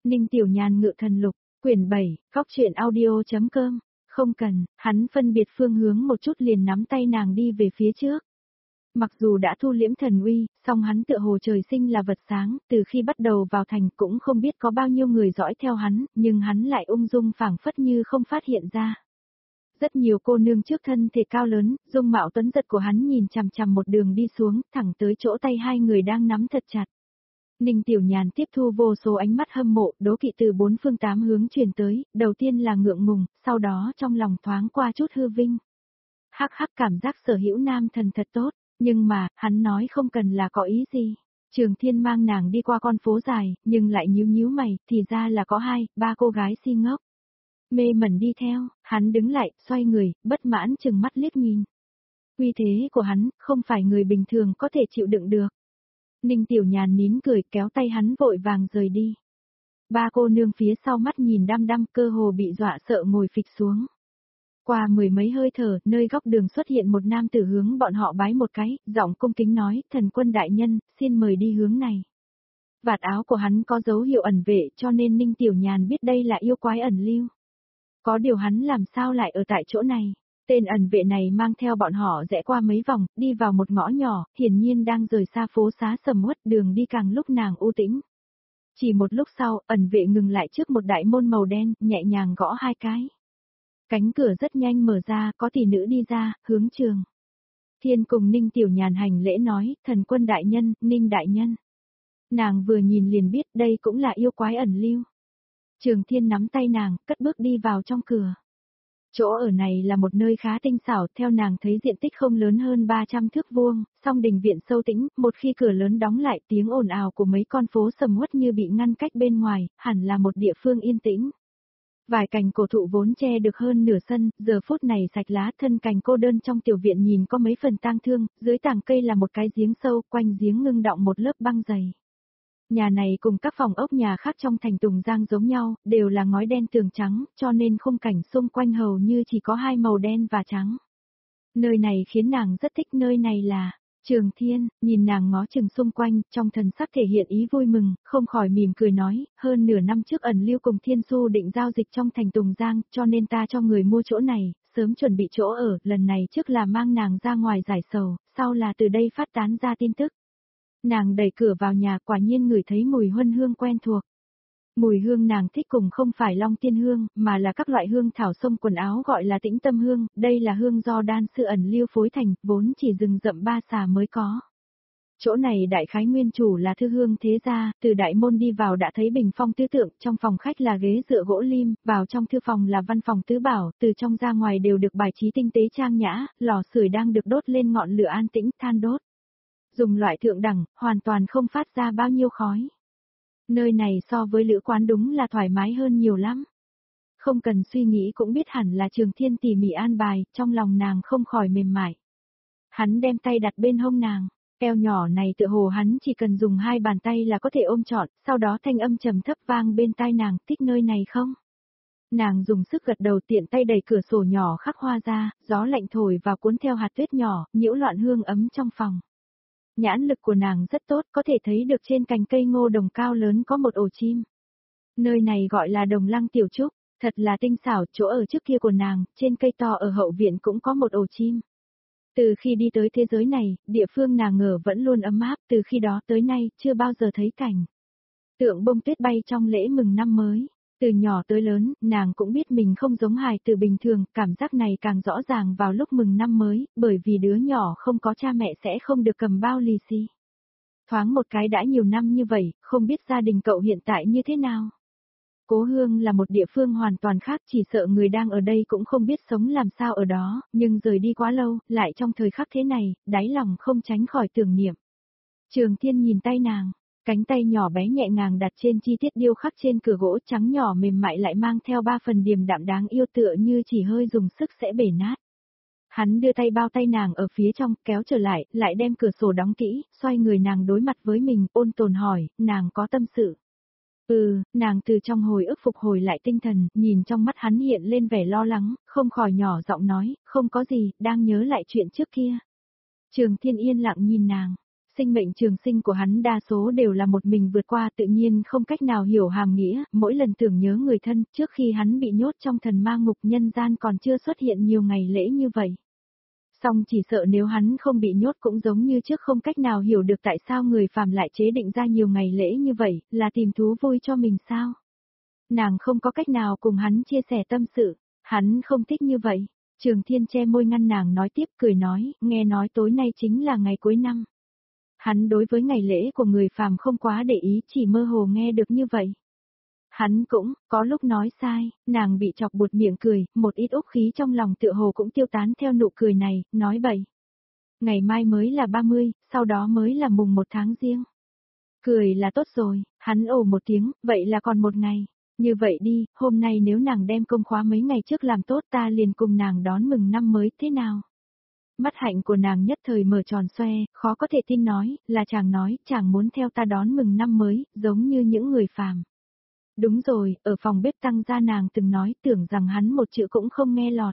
Ninh Tiểu Nhàn ngự thần lục, quyển 7, Cóc truyện audio.com, không cần, hắn phân biệt phương hướng một chút liền nắm tay nàng đi về phía trước. Mặc dù đã thu liễm thần uy, song hắn tựa hồ trời sinh là vật sáng, từ khi bắt đầu vào thành cũng không biết có bao nhiêu người dõi theo hắn, nhưng hắn lại ung dung phảng phất như không phát hiện ra. Rất nhiều cô nương trước thân thể cao lớn, dung mạo tuấn giật của hắn nhìn chằm chằm một đường đi xuống, thẳng tới chỗ tay hai người đang nắm thật chặt. Ninh Tiểu Nhàn tiếp thu vô số ánh mắt hâm mộ, đố kỵ từ bốn phương tám hướng truyền tới, đầu tiên là ngượng ngùng, sau đó trong lòng thoáng qua chút hư vinh. Hắc hắc, cảm giác sở hữu nam thần thật tốt, nhưng mà, hắn nói không cần là có ý gì. Trường Thiên mang nàng đi qua con phố dài, nhưng lại nhíu nhíu mày, thì ra là có 2-3 cô gái si ngốc. Mê mẩn đi theo, hắn đứng lại, xoay người, bất mãn chừng mắt liếc nhìn. Uy thế của hắn, không phải người bình thường có thể chịu đựng được. Ninh Tiểu Nhàn nín cười, kéo tay hắn vội vàng rời đi. Ba cô nương phía sau mắt nhìn đăm đăm, cơ hồ bị dọa sợ ngồi phịch xuống. Qua mười mấy hơi thở, nơi góc đường xuất hiện một nam tử hướng bọn họ bái một cái, giọng cung kính nói, thần quân đại nhân, xin mời đi hướng này. Vạt áo của hắn có dấu hiệu ẩn vệ cho nên Ninh Tiểu Nhàn biết đây là yêu quái ẩn lưu. Có điều hắn làm sao lại ở tại chỗ này. Tên ẩn vệ này mang theo bọn họ rẽ qua mấy vòng, đi vào một ngõ nhỏ, hiển nhiên đang rời xa phố xá sầm uất, đường đi càng lúc nàng u tĩnh. Chỉ một lúc sau, ẩn vệ ngừng lại trước một đại môn màu đen, nhẹ nhàng gõ 2 cái. Cánh cửa rất nhanh mở ra, có tỷ nữ đi ra, hướng Trường Thiên cùng Ninh Tiểu Nhàn hành lễ nói, thần quân đại nhân, Ninh đại nhân. Nàng vừa nhìn liền biết đây cũng là yêu quái ẩn lưu. Trường Thiên nắm tay nàng, cất bước đi vào trong cửa. Chỗ ở này là một nơi khá tinh xảo, theo nàng thấy diện tích không lớn hơn 300 thước vuông, song đình viện sâu tĩnh, một khi cửa lớn đóng lại tiếng ồn ào của mấy con phố sầm uất như bị ngăn cách bên ngoài, hẳn là một địa phương yên tĩnh. Vài cành cổ thụ vốn che được hơn nửa sân, giờ phút này sạch lá, thân cành cô đơn trong tiểu viện nhìn có mấy phần tang thương, dưới tàng cây là một cái giếng sâu, quanh giếng ngưng đọng một lớp băng dày. Nhà này cùng các phòng ốc nhà khác trong thành Tùng Giang giống nhau, đều là ngói đen tường trắng, cho nên khung cảnh xung quanh hầu như chỉ có 2 màu đen và trắng. Nơi này khiến nàng rất thích, nơi này là Trường Thiên, nhìn nàng ngó chừng xung quanh, trong thần sắc thể hiện ý vui mừng, không khỏi mỉm cười nói, hơn nửa năm trước ẩn lưu cùng Thiên Xu định giao dịch trong thành Tùng Giang, cho nên ta cho người mua chỗ này, sớm chuẩn bị chỗ ở, lần này trước là mang nàng ra ngoài giải sầu, sau là từ đây phát tán ra tin tức. Nàng đẩy cửa vào nhà, quả nhiên ngửi thấy mùi huân hương quen thuộc. Mùi hương nàng thích cùng không phải long tiên hương, mà là các loại hương thảo xông quần áo gọi là tĩnh tâm hương, đây là hương do đan sư ẩn lưu phối thành, vốn chỉ rừng rậm Ba Xà mới có. Chỗ này đại khái nguyên chủ là thư hương thế gia, từ đại môn đi vào đã thấy bình phong tứ tượng, trong phòng khách là ghế dựa gỗ lim, vào trong thư phòng là văn phòng tứ bảo, từ trong ra ngoài đều được bài trí tinh tế trang nhã, lò sưởi đang được đốt lên ngọn lửa an tĩnh, than đốt. Dùng loại thượng đẳng, hoàn toàn không phát ra bao nhiêu khói. Nơi này so với lữ quán đúng là thoải mái hơn nhiều lắm. Không cần suy nghĩ cũng biết hẳn là Trường Thiên tỉ mỉ an bài, trong lòng nàng không khỏi mềm mại. Hắn đem tay đặt bên hông nàng, eo nhỏ này tựa hồ hắn chỉ cần dùng 2 bàn tay là có thể ôm trọn, sau đó thanh âm trầm thấp vang bên tai nàng, thích nơi này không? Nàng dùng sức gật đầu, tiện tay đẩy cửa sổ nhỏ khắc hoa ra, gió lạnh thổi vào cuốn theo hạt tuyết nhỏ, nhiễu loạn hương ấm trong phòng. Nhãn lực của nàng rất tốt, có thể thấy được trên cành cây ngô đồng cao lớn có một ổ chim. Nơi này gọi là Đồng Lăng Tiểu Trúc, thật là tinh xảo, chỗ ở trước kia của nàng, trên cây to ở hậu viện cũng có một ổ chim. Từ khi đi tới thế giới này, địa phương nàng ở vẫn luôn ấm áp, từ khi đó tới nay, chưa bao giờ thấy cảnh tượng bông tuyết bay trong lễ mừng năm mới. Từ nhỏ tới lớn, nàng cũng biết mình không giống hài tử bình thường, cảm giác này càng rõ ràng vào lúc mừng năm mới, bởi vì đứa nhỏ không có cha mẹ sẽ không được cầm bao lì xì. Thoáng một cái đã nhiều năm như vậy, không biết gia đình cậu hiện tại như thế nào. Cố Hương là một địa phương hoàn toàn khác, chỉ sợ người đang ở đây cũng không biết sống làm sao ở đó, nhưng rời đi quá lâu, lại trong thời khắc thế này, đáy lòng không tránh khỏi tưởng niệm. Trường Thiên nhìn tay nàng. Cánh tay nhỏ bé nhẹ nhàng đặt trên chi tiết điêu khắc trên cửa gỗ trắng nhỏ mềm mại lại mang theo 3 phần điềm đạm đáng yêu tựa như chỉ hơi dùng sức sẽ bể nát. Hắn đưa tay bao tay nàng ở phía trong, kéo trở lại, lại đem cửa sổ đóng kỹ, xoay người nàng đối mặt với mình, ôn tồn hỏi, nàng có tâm sự. Nàng từ trong hồi ức phục hồi lại tinh thần, nhìn trong mắt hắn hiện lên vẻ lo lắng, không khỏi nhỏ giọng nói, không có gì, đang nhớ lại chuyện trước kia. Trường Thiên yên lặng nhìn nàng. Sinh mệnh trường sinh của hắn đa số đều là một mình vượt qua, tự nhiên không cách nào hiểu hàm nghĩa, mỗi lần tưởng nhớ người thân trước khi hắn bị nhốt trong thần ma ngục nhân gian còn chưa xuất hiện nhiều ngày lễ như vậy. Song chỉ sợ nếu hắn không bị nhốt cũng giống như trước không cách nào hiểu được tại sao người phàm lại chế định ra nhiều ngày lễ như vậy, là tìm thú vui cho mình sao? Nàng không có cách nào cùng hắn chia sẻ tâm sự, hắn không thích như vậy. Trường Thiên che môi ngăn nàng nói tiếp, cười nói, nghe nói tối nay chính là ngày cuối năm. Hắn đối với ngày lễ của người phàm không quá để ý, chỉ mơ hồ nghe được như vậy. Hắn cũng, có lúc nói sai, nàng bị chọc buột miệng cười, một ít úc khí trong lòng tựa hồ cũng tiêu tán theo nụ cười này, nói bậy. Ngày mai mới là 30, sau đó mới là mùng 1 tháng riêng. Cười là tốt rồi, hắn ồ một tiếng, vậy là còn một ngày. Như vậy đi, hôm nay nếu nàng đem công khóa mấy ngày trước làm tốt ta liền cùng nàng đón mừng năm mới, thế nào? Mắt hạnh của nàng nhất thời mở tròn xoe, khó có thể tin nói, là chàng nói, chàng muốn theo ta đón mừng năm mới, giống như những người phàm. Đúng rồi, ở phòng bếp tăng gia nàng từng nói, tưởng rằng hắn một chữ cũng không nghe lọt.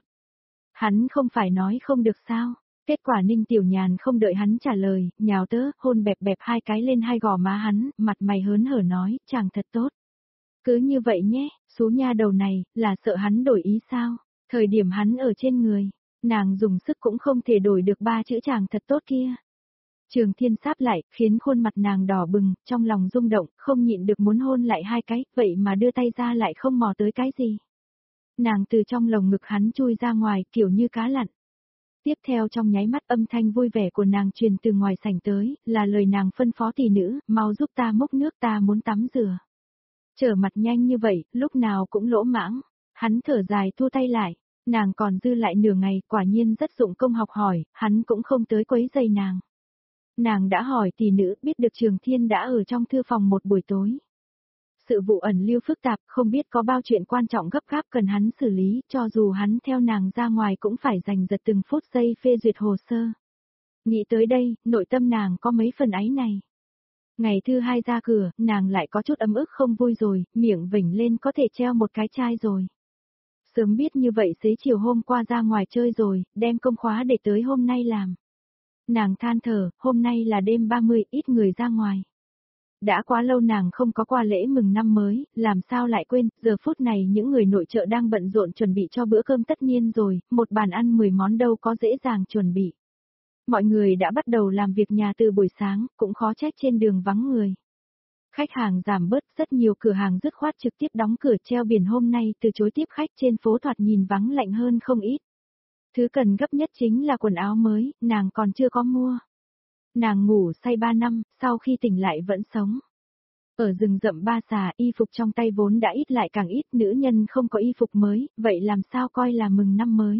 Hắn không phải nói không được sao? Kết quả Ninh Tiểu Nhàn không đợi hắn trả lời, nhào tớ, hôn bẹp bẹp hai cái lên hai gò má hắn, mặt mày hớn hở nói, chàng thật tốt. Cứ như vậy nhé, số nha đầu này, là sợ hắn đổi ý sao? Thời điểm hắn ở trên người, nàng dùng sức cũng không thể đổi được ba chữ chàng thật tốt kia. Trường Thiên sáp lại, khiến khuôn mặt nàng đỏ bừng, trong lòng rung động, không nhịn được muốn hôn lại hai cái, vậy mà đưa tay ra lại không mò tới cái gì. Nàng từ trong lồng ngực hắn chui ra ngoài, kiểu như cá lặn. Tiếp theo trong nháy mắt âm thanh vui vẻ của nàng truyền từ ngoài sảnh tới, là lời nàng phân phó tỷ nữ, mau giúp ta múc nước ta muốn tắm rửa. Trở mặt nhanh như vậy, lúc nào cũng lỗ mãng. Hắn thở dài thu tay lại, nàng còn dư lại nửa ngày, quả nhiên rất dụng công học hỏi, hắn cũng không tới quấy giày nàng. Nàng đã hỏi tỷ nữ, biết được Trường Thiên đã ở trong thư phòng một buổi tối. Sự vụ ẩn lưu phức tạp, không biết có bao chuyện quan trọng gấp gáp cần hắn xử lý, cho dù hắn theo nàng ra ngoài cũng phải giành giật từng phút giây phê duyệt hồ sơ. Nghĩ tới đây, nội tâm nàng có mấy phần áy này. Ngày thứ hai ra cửa, nàng lại có chút ấm ức không vui rồi, miệng vểnh lên có thể treo một cái chai rồi. Sớm biết như vậy xế chiều hôm qua ra ngoài chơi rồi, đem công khóa để tới hôm nay làm. Nàng than thở, hôm nay là đêm 30, ít người ra ngoài. Đã quá lâu nàng không có qua lễ mừng năm mới, làm sao lại quên, giờ phút này những người nội trợ đang bận rộn chuẩn bị cho bữa cơm tất niên rồi, một bàn ăn 10 món đâu có dễ dàng chuẩn bị. Mọi người đã bắt đầu làm việc nhà từ buổi sáng, cũng khó trách trên đường vắng người. Khách hàng giảm bớt, rất nhiều cửa hàng dứt khoát trực tiếp đóng cửa treo biển hôm nay từ chối tiếp khách, trên phố thoạt nhìn vắng lạnh hơn không ít. Thứ cần gấp nhất chính là quần áo mới, nàng còn chưa có mua. Nàng ngủ say 3 năm, sau khi tỉnh lại vẫn sống. Ở rừng rậm Ba Xà, y phục trong tay vốn đã ít lại càng ít, nữ nhân không có y phục mới, vậy làm sao coi là mừng năm mới?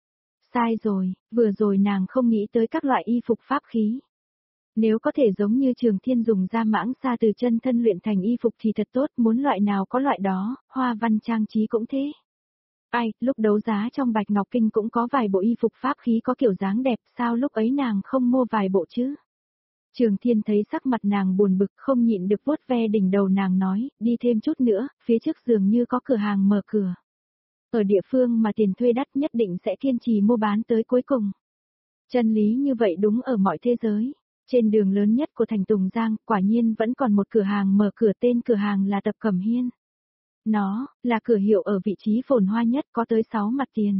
Sai rồi, vừa rồi nàng không nghĩ tới các loại y phục pháp khí. Nếu có thể giống như Trường Thiên dùng ra mãng xa từ chân thân luyện thành y phục thì thật tốt, muốn loại nào có loại đó, hoa văn trang trí cũng thế. Ai, lúc đấu giá trong Bạch Ngọc Kinh cũng có vài bộ y phục pháp khí có kiểu dáng đẹp, sao lúc ấy nàng không mua vài bộ chứ? Trường Thiên thấy sắc mặt nàng buồn bực không nhịn được vuốt ve đỉnh đầu nàng nói, đi thêm chút nữa, phía trước dường như có cửa hàng mở cửa. Ở địa phương mà tiền thuê đắt nhất định sẽ kiên trì mua bán tới cuối cùng. Chân lý như vậy đúng ở mọi thế giới. Trên đường lớn nhất của thành Tùng Giang, quả nhiên vẫn còn một cửa hàng mở cửa, tên cửa hàng là Tập Cẩm Hiên. Nó là cửa hiệu ở vị trí phồn hoa nhất, có tới 6 mặt tiền.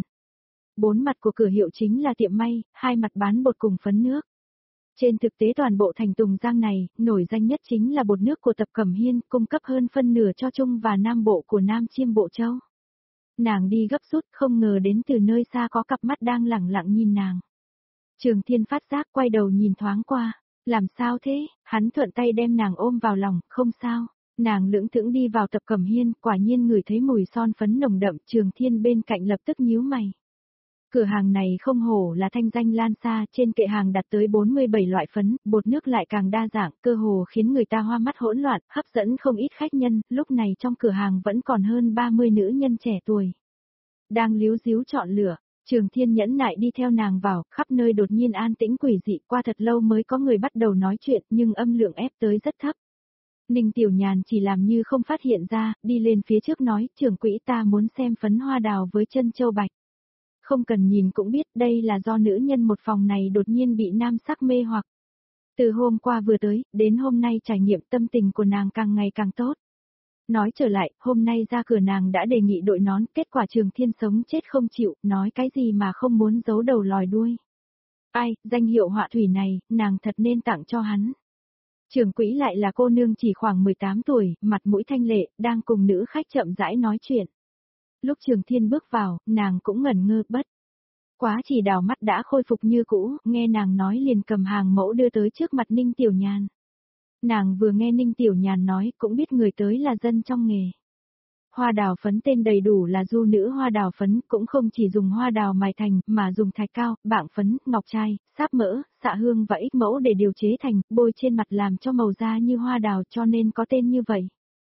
4 mặt của cửa hiệu chính là tiệm may, 2 mặt bán bột cùng phấn nước. Trên thực tế toàn bộ thành Tùng Giang này, nổi danh nhất chính là bột nước của Tập Cẩm Hiên, cung cấp hơn phân nửa cho Trung và Nam Bộ của Nam Chiêm Bộ Châu. Nàng đi gấp rút, không ngờ đến từ nơi xa có cặp mắt đang lẳng lặng nhìn nàng. Trường Thiên phát giác quay đầu nhìn thoáng qua, làm sao thế, hắn thuận tay đem nàng ôm vào lòng, không sao. Nàng lững thững đi vào Tập Cẩm Hiên, quả nhiên ngửi thấy mùi son phấn nồng đậm, Trường Thiên bên cạnh lập tức nhíu mày. Cửa hàng này không hổ là thanh danh lan xa, trên kệ hàng đặt tới 47 loại phấn, bột nước lại càng đa dạng, cơ hồ khiến người ta hoa mắt hỗn loạn, hấp dẫn không ít khách nhân, lúc này trong cửa hàng vẫn còn hơn 30 nữ nhân trẻ tuổi. Đang líu díu chọn lựa, Trường Thiên nhẫn nại đi theo nàng vào, khắp nơi đột nhiên an tĩnh quỷ dị, qua thật lâu mới có người bắt đầu nói chuyện, nhưng âm lượng ép tới rất thấp. Ninh Tiểu Nhàn chỉ làm như không phát hiện ra, đi lên phía trước nói, trưởng quỹ ta muốn xem phấn hoa đào với chân châu bạch. Không cần nhìn cũng biết đây là do nữ nhân một phòng này đột nhiên bị nam sắc mê hoặc. Từ hôm qua vừa tới, đến hôm nay trải nghiệm tâm tình của nàng càng ngày càng tốt. Nói trở lại, hôm nay ra cửa nàng đã đề nghị đội nón, kết quả Trường Thiên sống chết không chịu, nói cái gì mà không muốn giấu đầu lòi đuôi. Ai, danh hiệu họa thủy này, nàng thật nên tặng cho hắn. Trưởng quỹ lại là cô nương chỉ khoảng 18 tuổi, mặt mũi thanh lệ, đang cùng nữ khách chậm rãi nói chuyện. Lúc Trường Thiên bước vào, nàng cũng ngẩn ngơ bất. Quá chỉ đảo mắt đã khôi phục như cũ, nghe nàng nói liền cầm hàng mẫu đưa tới trước mặt Ninh Tiểu Nhàn. Nàng vừa nghe Ninh Tiểu Nhàn nói cũng biết người tới là dân trong nghề. Hoa đào phấn tên đầy đủ là du nữ hoa đào phấn, cũng không chỉ dùng hoa đào mài thành mà dùng thạch cao, bảng phấn, ngọc trai, sáp mỡ, xạ hương và ích mẫu để điều chế thành, bôi trên mặt làm cho màu da như hoa đào cho nên có tên như vậy.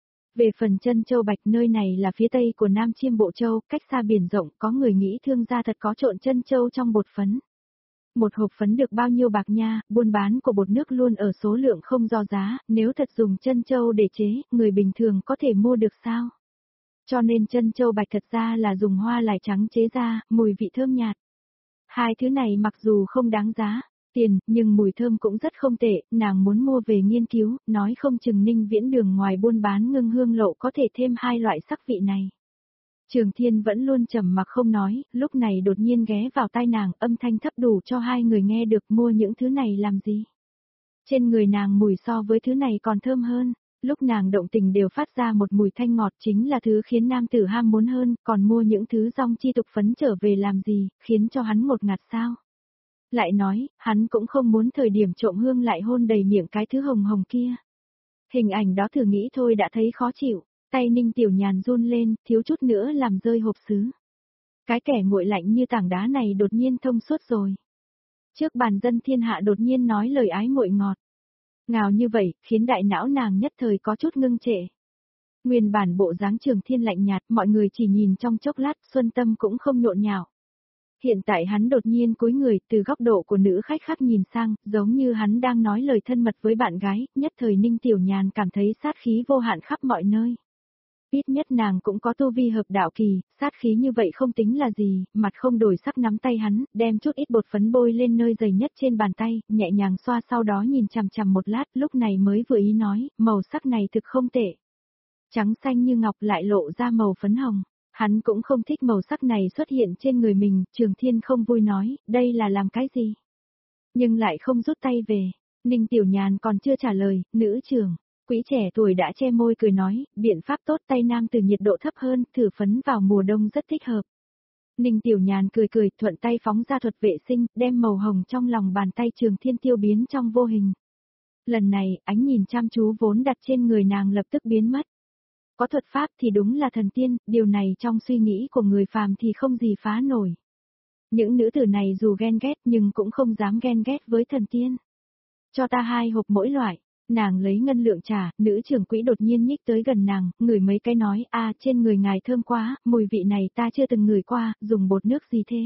Về phần chân châu bạch, nơi này là phía tây của Nam Chiêm Bộ Châu, cách xa biển rộng, có người nghĩ thương gia thật có trộn chân châu trong bột phấn. Một hộp phấn được bao nhiêu bạc nha, buôn bán của bột nước luôn ở số lượng không do giá, nếu thật dùng chân châu để chế, người bình thường có thể mua được sao? Cho nên chân châu bạch thật ra là dùng hoa lải trắng chế ra, mùi vị thơm nhạt. Hai thứ này mặc dù không đáng giá tiền, nhưng mùi thơm cũng rất không tệ, nàng muốn mua về nghiên cứu, nói không chừng Ninh Viễn Đường ngoài buôn bán ngưng hương lộ có thể thêm hai loại sắc vị này. Trường Thiên vẫn luôn trầm mặc không nói, lúc này đột nhiên ghé vào tai nàng, âm thanh thấp đủ cho hai người nghe được, mua những thứ này làm gì. Trên người nàng mùi so với thứ này còn thơm hơn, lúc nàng động tình đều phát ra một mùi thanh ngọt, chính là thứ khiến nam tử ham muốn hơn, còn mua những thứ rong chi tục phấn trở về làm gì, khiến cho hắn ngột ngạt sao. Lại nói, hắn cũng không muốn thời điểm trộm hương lại hôn đầy miệng cái thứ hồng hồng kia. Hình ảnh đó thử nghĩ thôi đã thấy khó chịu, tay Ninh Tiểu Nhàn run lên, thiếu chút nữa làm rơi hộp sứ. Cái kẻ nguội lạnh như tảng đá này đột nhiên thông suốt rồi. Trước bàn dân thiên hạ đột nhiên nói lời ái muội ngọt. Ngào như vậy, khiến đại não nàng nhất thời có chút ngưng trệ. Nguyên bản bộ dáng Trường Thiên lạnh nhạt, mọi người chỉ nhìn trong chốc lát, Xuân Tâm cũng không nhộn nhạo. Hiện tại hắn đột nhiên cúi người, từ góc độ của nữ khách khác nhìn sang, giống như hắn đang nói lời thân mật với bạn gái, nhất thời Ninh Tiểu Nhàn cảm thấy sát khí vô hạn khắp mọi nơi. Ít nhất nàng cũng có tu vi hợp đạo kỳ, sát khí như vậy không tính là gì, mặt không đổi sắc nắm tay hắn, đem chút ít bột phấn bôi lên nơi dày nhất trên bàn tay, nhẹ nhàng xoa sau đó nhìn chằm chằm một lát, lúc này mới vừa ý nói, màu sắc này thực không tệ. Trắng xanh như ngọc lại lộ ra màu phấn hồng. Hắn cũng không thích màu sắc này xuất hiện trên người mình, Trường Thiên không vui nói, đây là làm cái gì? Nhưng lại không rút tay về. Ninh Tiểu Nhàn còn chưa trả lời, nữ trưởng, quý trẻ tuổi đã che môi cười nói, biện pháp tốt, tay nam từ nhiệt độ thấp hơn, thử phấn vào mùa đông rất thích hợp. Ninh Tiểu Nhàn cười cười, thuận tay phóng ra thuật vệ sinh, đem màu hồng trong lòng bàn tay Trường Thiên tiêu biến trong vô hình. Lần này, ánh nhìn chăm chú vốn đặt trên người nàng lập tức biến mất. Có thuật pháp thì đúng là thần tiên, điều này trong suy nghĩ của người phàm thì không gì phá nổi. Những nữ tử này dù ghen ghét nhưng cũng không dám ghen ghét với thần tiên. Cho ta 2 hộp mỗi loại, nàng lấy ngân lượng trả, nữ trưởng quỹ đột nhiên nhích tới gần nàng, ngửi mấy cái nói, trên người ngài thơm quá, mùi vị này ta chưa từng ngửi qua, dùng bột nước gì thế?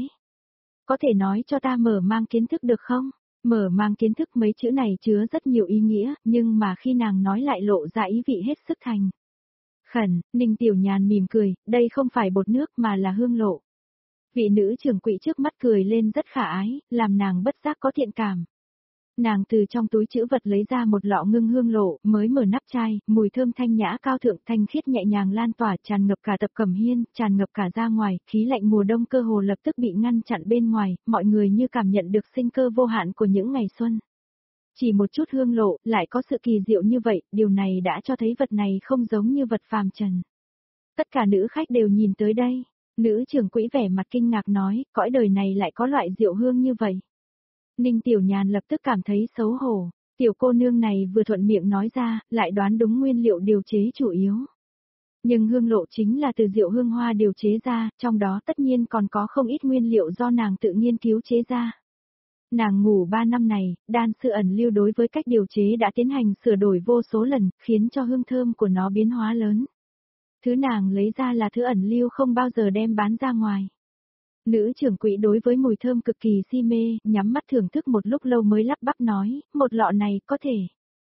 Có thể nói cho ta mở mang kiến thức được không? Mở mang kiến thức mấy chữ này chứa rất nhiều ý nghĩa, nhưng mà khi nàng nói lại lộ ra ý vị hết sức thành khẩn. Ninh Tiểu Nhàn mỉm cười, đây không phải bột nước mà là hương lộ. Vị nữ trưởng quỹ trước mắt cười lên rất khả ái, làm nàng bất giác có thiện cảm. Nàng từ trong túi trữ vật lấy ra một lọ ngưng hương lộ, mới mở nắp chai, mùi thơm thanh nhã cao thượng thanh khiết nhẹ nhàng lan tỏa tràn ngập cả Tập Cẩm Hiên, tràn ngập cả ra ngoài, khí lạnh mùa đông cơ hồ lập tức bị ngăn chặn bên ngoài, mọi người như cảm nhận được sinh cơ vô hạn của những ngày xuân. Chỉ một chút hương lộ, lại có sự kỳ diệu như vậy, điều này đã cho thấy vật này không giống như vật phàm trần. Tất cả nữ khách đều nhìn tới đây, nữ trưởng quỹ vẻ mặt kinh ngạc nói, cõi đời này lại có loại rượu hương như vậy. Ninh Tiểu Nhàn lập tức cảm thấy xấu hổ, tiểu cô nương này vừa thuận miệng nói ra, lại đoán đúng nguyên liệu điều chế chủ yếu. Nhưng hương lộ chính là từ rượu hương hoa điều chế ra, trong đó tất nhiên còn có không ít nguyên liệu do nàng tự nghiên cứu chế ra. Nàng ngủ 3 năm này, đan sư ẩn lưu đối với cách điều chế đã tiến hành sửa đổi vô số lần, khiến cho hương thơm của nó biến hóa lớn. Thứ nàng lấy ra là thứ ẩn lưu không bao giờ đem bán ra ngoài. Nữ trưởng quỹ đối với mùi thơm cực kỳ si mê, nhắm mắt thưởng thức một lúc lâu mới lắp bắp nói, một lọ này có thể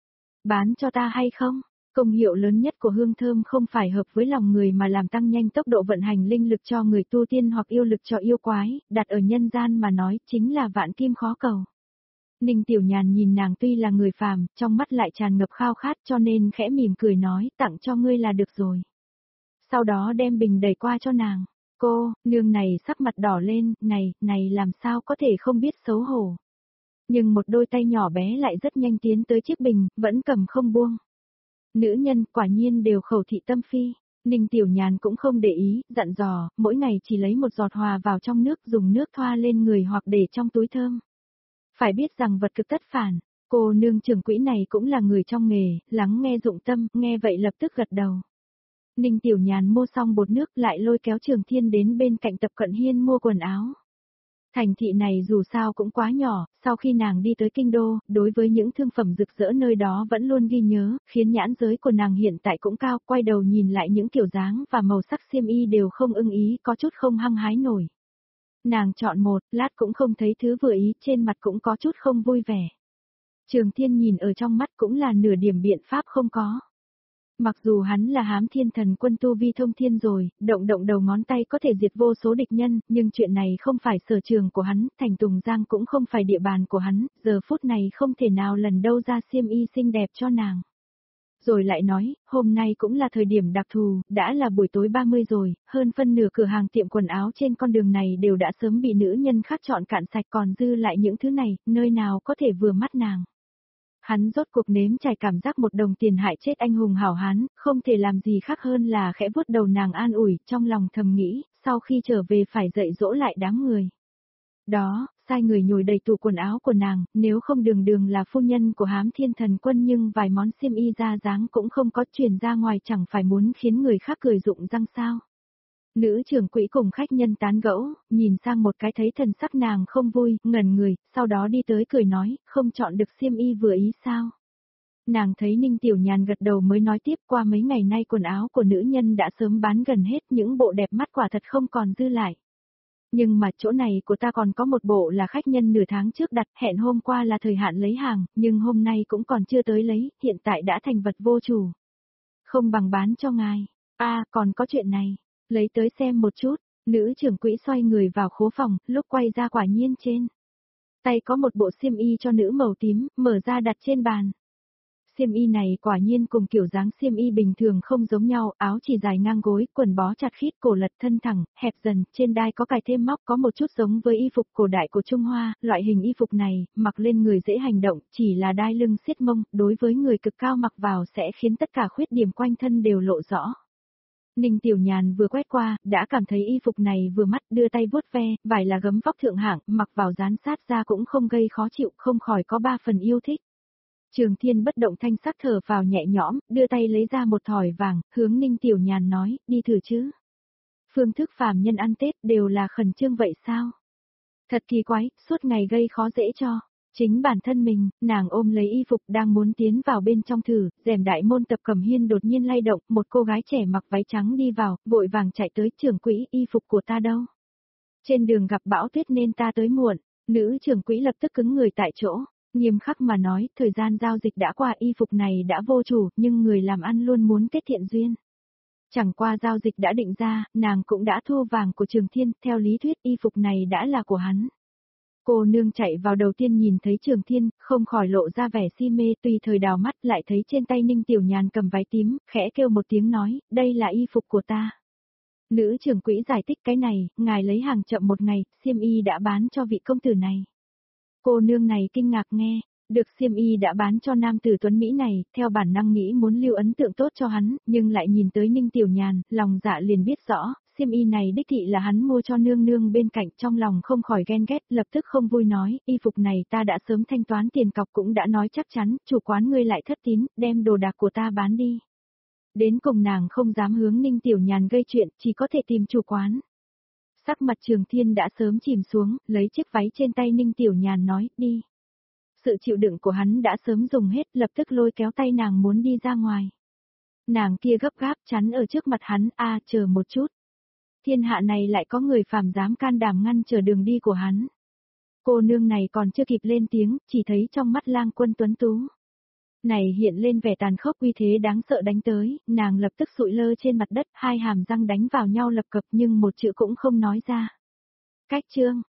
bán cho ta hay không? Công hiệu lớn nhất của hương thơm không phải hợp với lòng người mà làm tăng nhanh tốc độ vận hành linh lực cho người tu tiên hoặc yêu lực cho yêu quái, đặt ở nhân gian mà nói chính là vạn kim khó cầu. Ninh Tiểu Nhàn nhìn nàng tuy là người phàm, trong mắt lại tràn ngập khao khát cho nên khẽ mỉm cười nói tặng cho ngươi là được rồi. Sau đó đem bình đẩy qua cho nàng. Cô, nương này sắc mặt đỏ lên, này làm sao có thể không biết xấu hổ. Nhưng một đôi tay nhỏ bé lại rất nhanh tiến tới chiếc bình, vẫn cầm không buông. Nữ nhân quả nhiên đều khẩu thị tâm phi. Ninh Tiểu Nhàn cũng không để ý, dặn dò, mỗi ngày chỉ lấy một giọt hòa vào trong nước dùng nước thoa lên người hoặc để trong túi thơm. Phải biết rằng vật cực tất phản, cô nương trưởng quỹ này cũng là người trong nghề, lắng nghe dụng tâm, nghe vậy lập tức gật đầu. Ninh Tiểu Nhàn mua xong bột nước lại lôi kéo Trường Thiên đến bên cạnh Tập Cận Hiên mua quần áo. Thành thị này dù sao cũng quá nhỏ, sau khi nàng đi tới kinh đô, đối với những thương phẩm rực rỡ nơi đó vẫn luôn ghi nhớ, khiến nhãn giới của nàng hiện tại cũng cao, quay đầu nhìn lại những kiểu dáng và màu sắc xiêm y đều không ưng ý, có chút không hăng hái nổi. Nàng chọn một, lát cũng không thấy thứ vừa ý, trên mặt cũng có chút không vui vẻ. Trường Thiên nhìn ở trong mắt cũng là nửa điểm biện pháp không có. Mặc dù hắn là Hám Thiên Thần Quân tu vi thông thiên rồi, động đầu ngón tay có thể diệt vô số địch nhân, nhưng chuyện này không phải sở trường của hắn, thành Tùng Giang cũng không phải địa bàn của hắn, giờ phút này không thể nào lần đâu ra xiêm y xinh đẹp cho nàng. Rồi lại nói, hôm nay cũng là thời điểm đặc thù, đã là buổi tối 30 rồi, hơn phân nửa cửa hàng tiệm quần áo trên con đường này đều đã sớm bị nữ nhân khác chọn cạn sạch còn dư lại những thứ này, nơi nào có thể vừa mắt nàng. Hắn rốt cuộc nếm trải cảm giác một đồng tiền hại chết anh hùng hảo hán, không thể làm gì khác hơn là khẽ vuốt đầu nàng an ủi, trong lòng thầm nghĩ, sau khi trở về phải dạy dỗ lại đám người. Đó, sai người nhồi đầy tủ quần áo của nàng, nếu không đường là phu nhân của Hám Thiên Thần Quân nhưng vài món xiêm y ra dáng cũng không có truyền ra ngoài chẳng phải muốn khiến người khác cười rụng răng sao. Nữ trưởng quỹ cùng khách nhân tán gẫu, nhìn sang một cái thấy thần sắc nàng không vui, ngẩn người, sau đó đi tới cười nói, không chọn được xiêm y vừa ý sao. Nàng thấy Ninh Tiểu Nhàn gật đầu mới nói tiếp qua mấy ngày nay quần áo của nữ nhân đã sớm bán gần hết những bộ đẹp mắt quả thật không còn dư lại. Nhưng mà chỗ này của ta còn có một bộ là khách nhân nửa tháng trước đặt hẹn hôm qua là thời hạn lấy hàng, nhưng hôm nay cũng còn chưa tới lấy, hiện tại đã thành vật vô chủ. Không bằng bán cho ngài. Còn có chuyện này. Lấy tới xem một chút, nữ trưởng quỹ xoay người vào khố phòng, lúc quay ra quả nhiên trên tay có một bộ xiêm y cho nữ màu tím, mở ra đặt trên bàn. Xiêm y này quả nhiên cùng kiểu dáng xiêm y bình thường không giống nhau, áo chỉ dài ngang gối, quần bó chặt khít, cổ lật thân thẳng, hẹp dần, trên đai có cài thêm móc có một chút giống với y phục cổ đại của Trung Hoa, loại hình y phục này, mặc lên người dễ hành động, chỉ là đai lưng xiết mông, đối với người cực cao mặc vào sẽ khiến tất cả khuyết điểm quanh thân đều lộ rõ. Ninh Tiểu Nhàn vừa quét qua, đã cảm thấy y phục này vừa mắt đưa tay vuốt ve, vải là gấm vóc thượng hạng, mặc vào dán sát ra cũng không gây khó chịu, không khỏi có 3 phần yêu thích. Trường Thiên bất động thanh sắc thở vào nhẹ nhõm, đưa tay lấy ra một thỏi vàng, hướng Ninh Tiểu Nhàn nói, đi thử chứ. Phương thức phàm nhân ăn Tết đều là khẩn trương vậy sao? Thật kỳ quái, suốt ngày gây khó dễ cho. Chính bản thân mình, nàng ôm lấy y phục đang muốn tiến vào bên trong thử, rèm đại môn Tập Cẩm Hiên đột nhiên lay động, một cô gái trẻ mặc váy trắng đi vào, vội vàng chạy tới trưởng quỹ, y phục của ta đâu? Trên đường gặp bão tuyết nên ta tới muộn, nữ trưởng quỹ lập tức cứng người tại chỗ, nghiêm khắc mà nói, thời gian giao dịch đã qua y phục này đã vô chủ, nhưng người làm ăn luôn muốn kết thiện duyên. Chẳng qua giao dịch đã định ra, nàng cũng đã thu vàng của Trường Thiên, theo lý thuyết y phục này đã là của hắn. Cô nương chạy vào đầu tiên nhìn thấy Trường Thiên, không khỏi lộ ra vẻ si mê tùy thời đào mắt lại thấy trên tay Ninh Tiểu Nhàn cầm váy tím, khẽ kêu một tiếng nói, đây là y phục của ta. Nữ trưởng quỹ giải thích cái này, ngài lấy hàng chậm một ngày, xiêm y đã bán cho vị công tử này. Cô nương này kinh ngạc nghe, được xiêm y đã bán cho nam tử tuấn Mỹ này, theo bản năng nghĩ muốn lưu ấn tượng tốt cho hắn, nhưng lại nhìn tới Ninh Tiểu Nhàn, lòng dạ liền biết rõ, xiêm y này đích thị là hắn mua cho nương nương bên cạnh, trong lòng không khỏi ghen ghét, lập tức không vui nói, y phục này ta đã sớm thanh toán tiền cọc cũng đã nói chắc chắn, chủ quán ngươi lại thất tín, đem đồ đạc của ta bán đi. Đến cùng nàng không dám hướng Ninh Tiểu Nhàn gây chuyện, chỉ có thể tìm chủ quán. Sắc mặt Trường Thiên đã sớm chìm xuống, lấy chiếc váy trên tay Ninh Tiểu Nhàn nói, đi. Sự chịu đựng của hắn đã sớm dùng hết, lập tức lôi kéo tay nàng muốn đi ra ngoài. Nàng kia gấp gáp chắn ở trước mặt hắn, chờ một chút. Thiên hạ này lại có người phàm dám can đảm ngăn trở đường đi của hắn. Cô nương này còn chưa kịp lên tiếng, chỉ thấy trong mắt Lang Quân tuấn tú này hiện lên vẻ tàn khốc uy thế đáng sợ đánh tới, nàng lập tức sụi lơ trên mặt đất, hai hàm răng đánh vào nhau lập cập nhưng một chữ cũng không nói ra. Cách chương